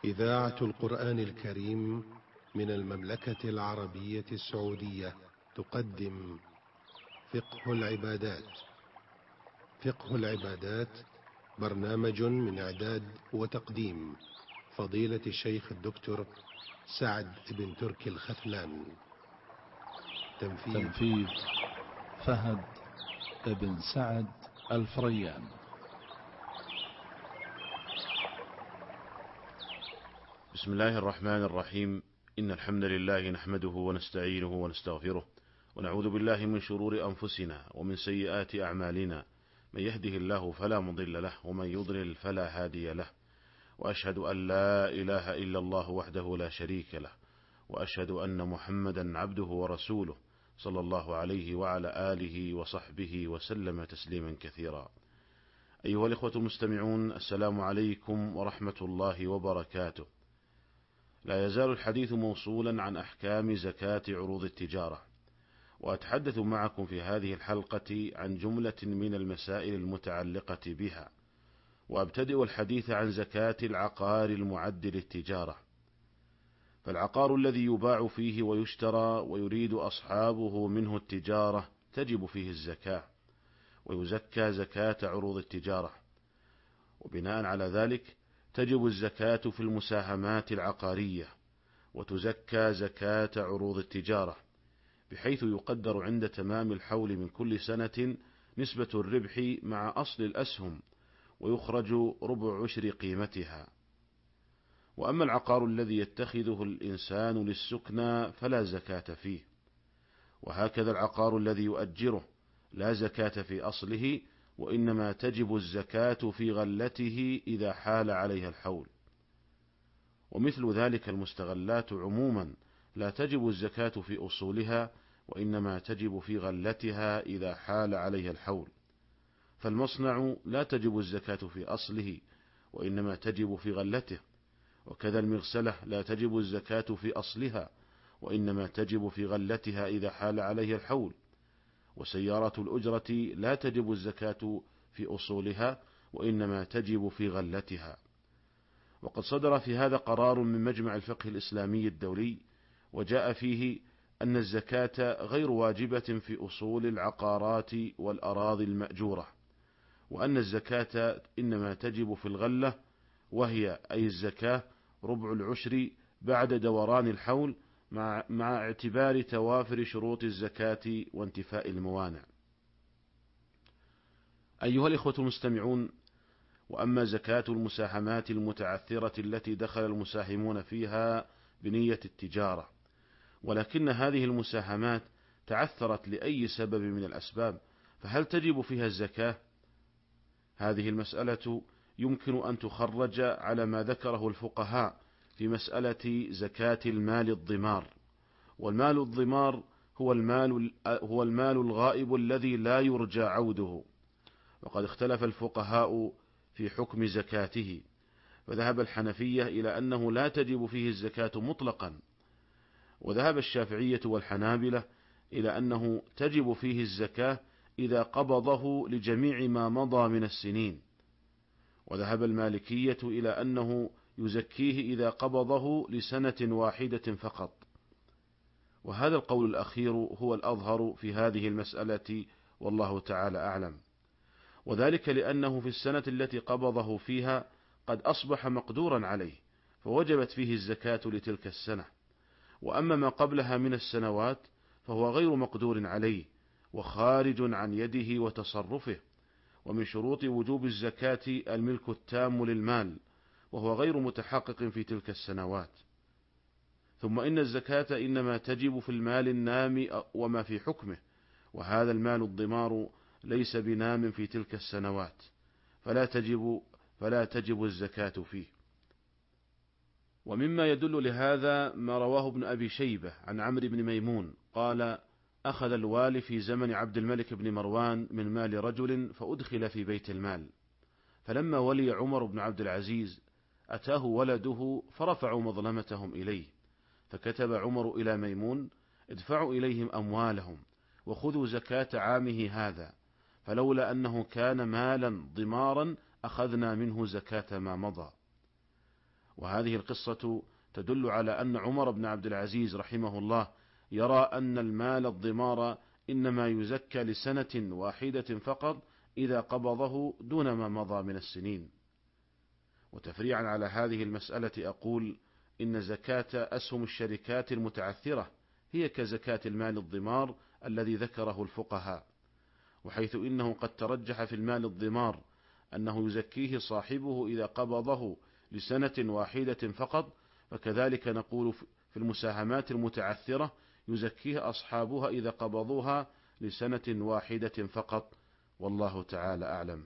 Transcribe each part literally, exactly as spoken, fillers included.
إذاعة القرآن الكريم من المملكة العربية السعودية تقدم فقه العبادات. فقه العبادات برنامج من إعداد وتقديم فضيلة الشيخ الدكتور سعد بن تركي الخثلان. تنفيذ, تنفيذ فهد بن سعد الفريان. بسم الله الرحمن الرحيم. إن الحمد لله نحمده ونستعينه ونستغفره ونعوذ بالله من شرور أنفسنا ومن سيئات أعمالنا، من يهده الله فلا مضل له ومن يضلل فلا هادي له، وأشهد أن لا إله إلا الله وحده لا شريك له، وأشهد أن محمدا عبده ورسوله صلى الله عليه وعلى آله وصحبه وسلم تسليما كثيرا. أيها الإخوة المستمعون، السلام عليكم ورحمة الله وبركاته. لا يزال الحديث موصولا عن أحكام زكاة عروض التجارة، وأتحدث معكم في هذه الحلقة عن جملة من المسائل المتعلقة بها، وأبتدئ الحديث عن زكاة العقار المعد للتجارة. فالعقار الذي يباع فيه ويشترى ويريد أصحابه منه التجارة تجب فيه الزكاة، ويزكى زكاة عروض التجارة، وبناء على ذلك تجب الزكاة في المساهمات العقارية، وتزكى زكاة عروض التجارة، بحيث يقدر عند تمام الحول من كل سنة نسبة الربح مع أصل الأسهم، ويخرج ربع عشر قيمتها. وأما العقار الذي يتخذه الإنسان للسكنى فلا زكاة فيه، وهكذا العقار الذي يؤجره لا زكاة في أصله، وإنما تجب الزكاة في غلته إذا حال عليها الحول. ومثل ذلك المستغلات عموما لا تجب الزكاة في أصولها، وإنما تجب في غلتها إذا حال عليها الحول. فالمصنع لا تجب الزكاة في أصله، وإنما تجب في غلته، وكذا المغسلة لا تجب الزكاة في أصلها، وإنما تجب في غلتها إذا حال عليها الحول. وسيارة الأجرة لا تجب الزكاة في أصولها، وإنما تجب في غلتها. وقد صدر في هذا قرار من مجمع الفقه الإسلامي الدولي، وجاء فيه أن الزكاة غير واجبة في أصول العقارات والأراضي المأجورة، وأن الزكاة إنما تجب في الغلة، وهي أي الزكاة ربع العشر بعد دوران الحول، مع, مع اعتبار توافر شروط الزكاة وانتفاء الموانع. أيها الإخوة المستمعون، وأما زكاة المساهمات المتعثرة التي دخل المساهمون فيها بنية التجارة، ولكن هذه المساهمات تعثرت لأي سبب من الأسباب، فهل تجب فيها الزكاة؟ هذه المسألة يمكن أن تخرج على ما ذكره الفقهاء في مسألة زكاة المال الضمار. والمال الضمار هو المال, هو المال الغائب الذي لا يرجى عوده، وقد اختلف الفقهاء في حكم زكاته، فذهب الحنفية إلى أنه لا تجب فيه الزكاة مطلقا، وذهب الشافعية والحنابلة إلى أنه تجب فيه الزكاة إذا قبضه لجميع ما مضى من السنين، وذهب المالكية إلى أنه يزكيه إذا قبضه لسنة واحدة فقط. وهذا القول الأخير هو الأظهر في هذه المسألة، والله تعالى أعلم، وذلك لأنه في السنة التي قبضه فيها قد أصبح مقدورا عليه، فوجبت فيه الزكاة لتلك السنة. وأما ما قبلها من السنوات فهو غير مقدور عليه، وخارج عن يده وتصرفه. ومن شروط وجوب الزكاة الملك التام للمال، وهو غير متحقق في تلك السنوات. ثم إن الزكاة إنما تجب في المال النام وما في حكمه، وهذا المال الضمار ليس بنام في تلك السنوات، فلا تجب, فلا تجب الزكاة فيه. ومما يدل لهذا ما رواه ابن أبي شيبة عن عمرو بن ميمون قال: أخذ الوالي في زمن عبد الملك بن مروان من مال رجل فأدخل في بيت المال، فلما ولي عمر بن عبد العزيز أتاه ولده فرفعوا مظلمتهم إليه، فكتب عمر إلى ميمون: ادفعوا إليهم أموالهم وخذوا زكاة عامه هذا، فلولا أنه كان مالا ضمارا أخذنا منه زكاة ما مضى. وهذه القصة تدل على أن عمر بن عبد العزيز رحمه الله يرى أن المال الضمار إنما يزكى لسنة واحدة فقط إذا قبضه دون ما مضى من السنين. وتفريعا على هذه المسألة أقول إن زكاة أسهم الشركات المتعثرة هي كزكاة المال الضمار الذي ذكره الفقهاء، وحيث إنه قد ترجح في المال الضمار أنه يزكيه صاحبه إذا قبضه لسنة واحدة فقط، فكذلك نقول في المساهمات المتعثرة يزكيها أصحابها إذا قبضوها لسنة واحدة فقط، والله تعالى أعلم.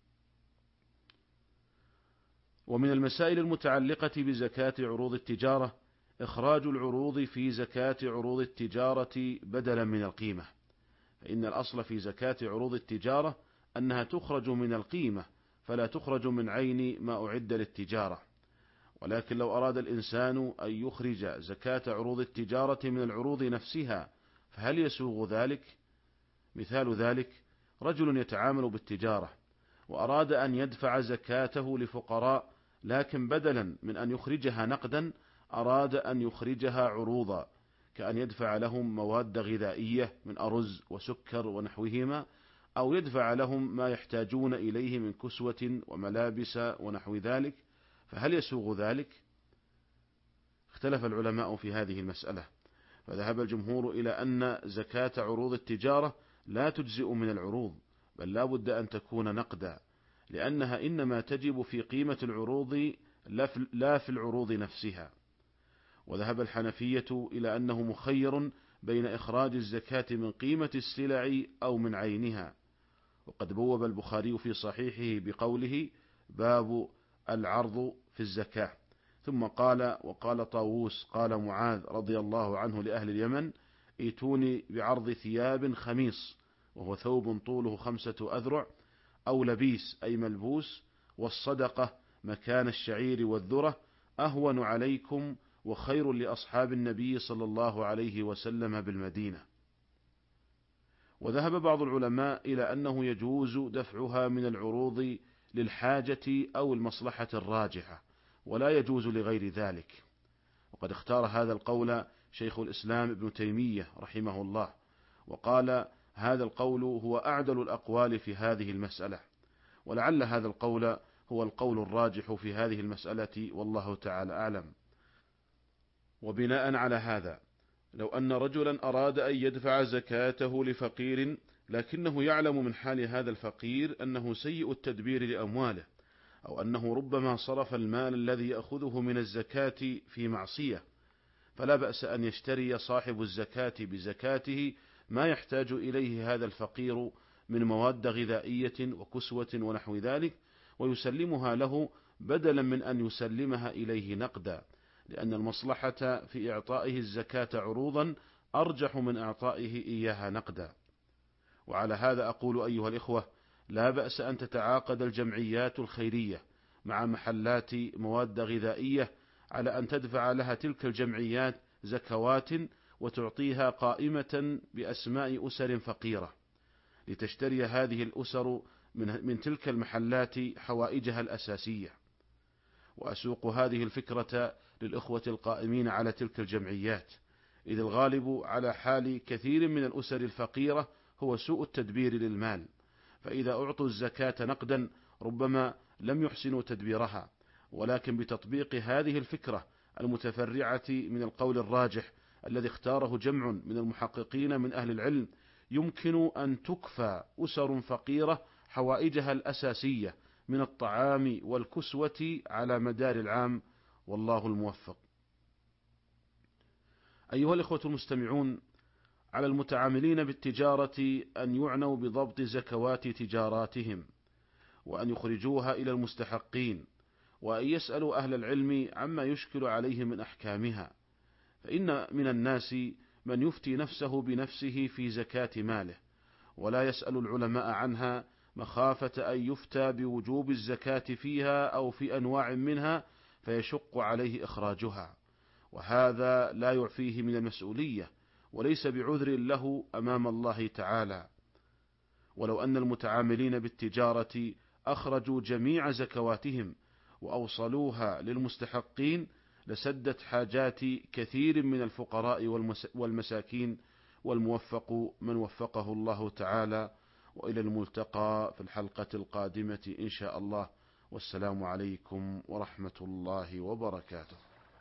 ومن المسائل المتعلقة بزكاة عروض التجارة إخراج العروض في زكاة عروض التجارة بدلا من القيمة، فإن الأصل في زكاة عروض التجارة أنها تخرج من القيمة فلا تخرج من عين ما أعد للتجارة. ولكن لو أراد الإنسان أن يخرج زكاة عروض التجارة من العروض نفسها فهل يسوغ ذلك؟ مثال ذلك رجل يتعامل بالتجارة وأراد أن يدفع زكاته لفقراء، لكن بدلا من أن يخرجها نقدا أراد أن يخرجها عروضا، كأن يدفع لهم مواد غذائية من أرز وسكر ونحوهما، أو يدفع لهم ما يحتاجون إليه من كسوة وملابس ونحو ذلك، فهل يسوغ ذلك؟ اختلف العلماء في هذه المسألة، فذهب الجمهور إلى أن زكاة عروض التجارة لا تجزئ من العروض، بل لا بد أن تكون نقدا، لأنها إنما تجب في قيمة العروض لا في العروض نفسها. وذهب الحنفية إلى أنه مخير بين إخراج الزكاة من قيمة السلع أو من عينها. وقد بوب البخاري في صحيحه بقوله باب العرض في الزكاة، ثم قال وقال طاووس قال معاذ رضي الله عنه لأهل اليمن ائتوني بعرض ثياب خميص، وهو ثوب طوله خمسة أذرع، أو لبيس أي ملبوس، والصدقة مكان الشعير والذرة أهون عليكم وخير لأصحاب النبي صلى الله عليه وسلم بالمدينة. وذهب بعض العلماء إلى أنه يجوز دفعها من العروض للحاجة أو المصلحة الراجحة، ولا يجوز لغير ذلك. وقد اختار هذا القول شيخ الإسلام ابن تيمية رحمه الله، وقال هذا القول هو أعدل الأقوال في هذه المسألة، ولعل هذا القول هو القول الراجح في هذه المسألة، والله تعالى أعلم. وبناء على هذا لو أن رجلا أراد أن يدفع زكاته لفقير، لكنه يعلم من حال هذا الفقير أنه سيء التدبير لأمواله، أو أنه ربما صرف المال الذي يأخذه من الزكاة في معصية، فلا بأس أن يشتري صاحب الزكاة بزكاته ما يحتاج إليه هذا الفقير من مواد غذائية وكسوة ونحو ذلك، ويسلمها له بدلا من أن يسلمها إليه نقدا، لأن المصلحة في إعطائه الزكاة عروضا أرجح من إعطائه إياها نقدا. وعلى هذا أقول أيها الإخوة لا بأس أن تتعاقد الجمعيات الخيرية مع محلات مواد غذائية على أن تدفع لها تلك الجمعيات زكوات وتعطيها قائمة بأسماء أسر فقيرة، لتشتري هذه الأسر من, من تلك المحلات حوائجها الأساسية. وأسوق هذه الفكرة للإخوة القائمين على تلك الجمعيات، إذ الغالب على حال كثير من الأسر الفقيرة هو سوء التدبير للمال، فإذا أعطوا الزكاة نقدا ربما لم يحسنوا تدبيرها، ولكن بتطبيق هذه الفكرة المتفرعة من القول الراجح الذي اختاره جمع من المحققين من أهل العلم يمكن أن تكفى أسر فقيرة حوائجها الأساسية من الطعام والكسوة على مدار العام، والله الموفق. أيها الإخوة المستمعون، على المتعاملين بالتجارة أن يعنوا بضبط زكوات تجاراتهم، وأن يخرجوها إلى المستحقين، وأن يسألوا أهل العلم عما يشكل عليهم من أحكامها، فإن من الناس من يفتي نفسه بنفسه في زكاة ماله ولا يسأل العلماء عنها مخافة أن يفتى بوجوب الزكاة فيها أو في أنواع منها فيشق عليه إخراجها، وهذا لا يعفيه من المسؤولية وليس بعذر له أمام الله تعالى. ولو أن المتعاملين بالتجارة أخرجوا جميع زكواتهم وأوصلوها للمستحقين لسدت حاجات كثير من الفقراء والمساكين، والموفق من وفقه الله تعالى. وإلى الملتقى في الحلقة القادمة إن شاء الله، والسلام عليكم ورحمة الله وبركاته.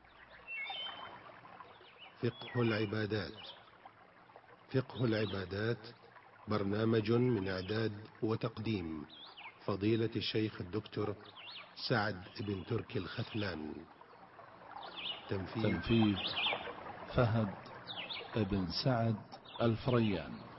فقه العبادات. فقه العبادات برنامج من إعداد وتقديم فضيلة الشيخ الدكتور سعد بن تركي الختلان. تنفيذ فهد بن سعد الفريان.